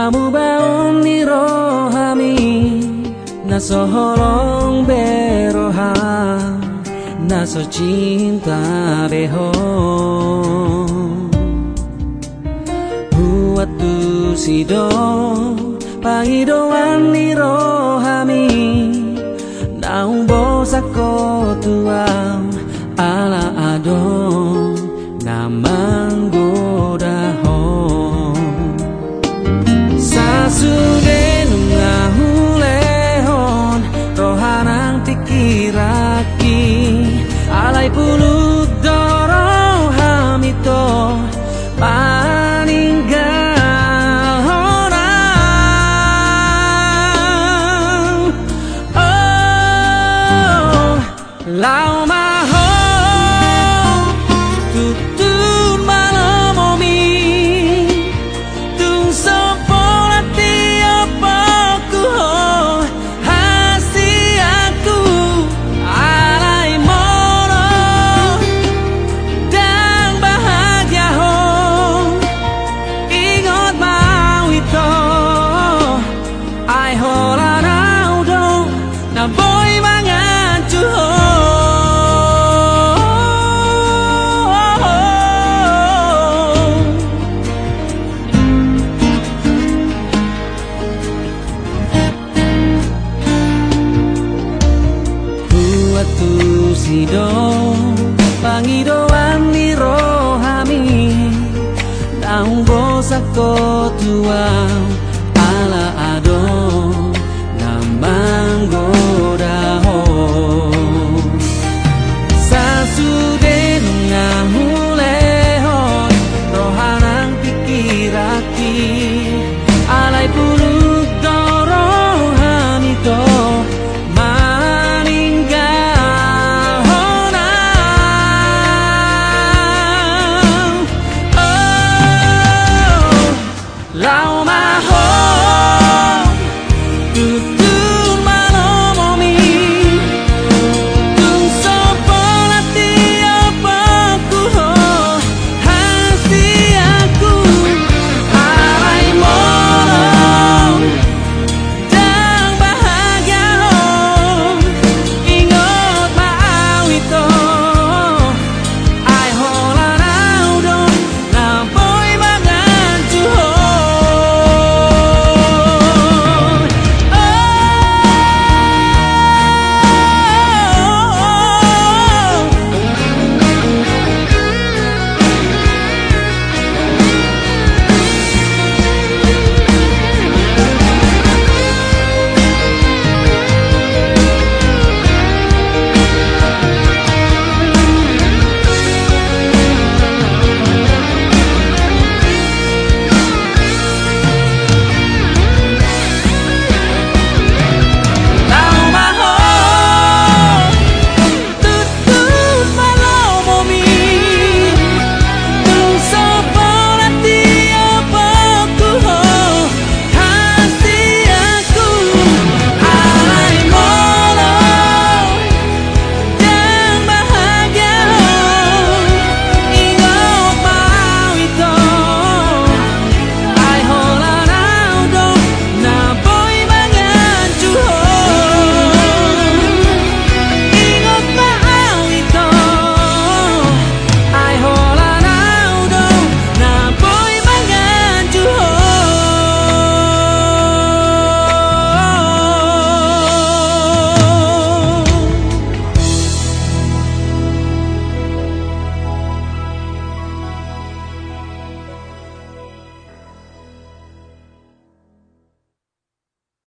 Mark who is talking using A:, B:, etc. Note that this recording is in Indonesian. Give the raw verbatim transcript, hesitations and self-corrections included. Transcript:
A: Namu baun ni rohami naso holong beroham naso cinta beho buat tu sido pangidoan ni rohami naung bosako tuam ala adon namang godaho sasude nungahulehon rohanang tikiraki alai pulut dorong hamito paninggal orang oh lau maho tutun malamomi tung sopola tiap aku hasi aku alai moro dan bahagia ho ingot mau itu ai hola nau dong na boy mangan cuho tu sido pangidoan ni rohami naung bosako tuang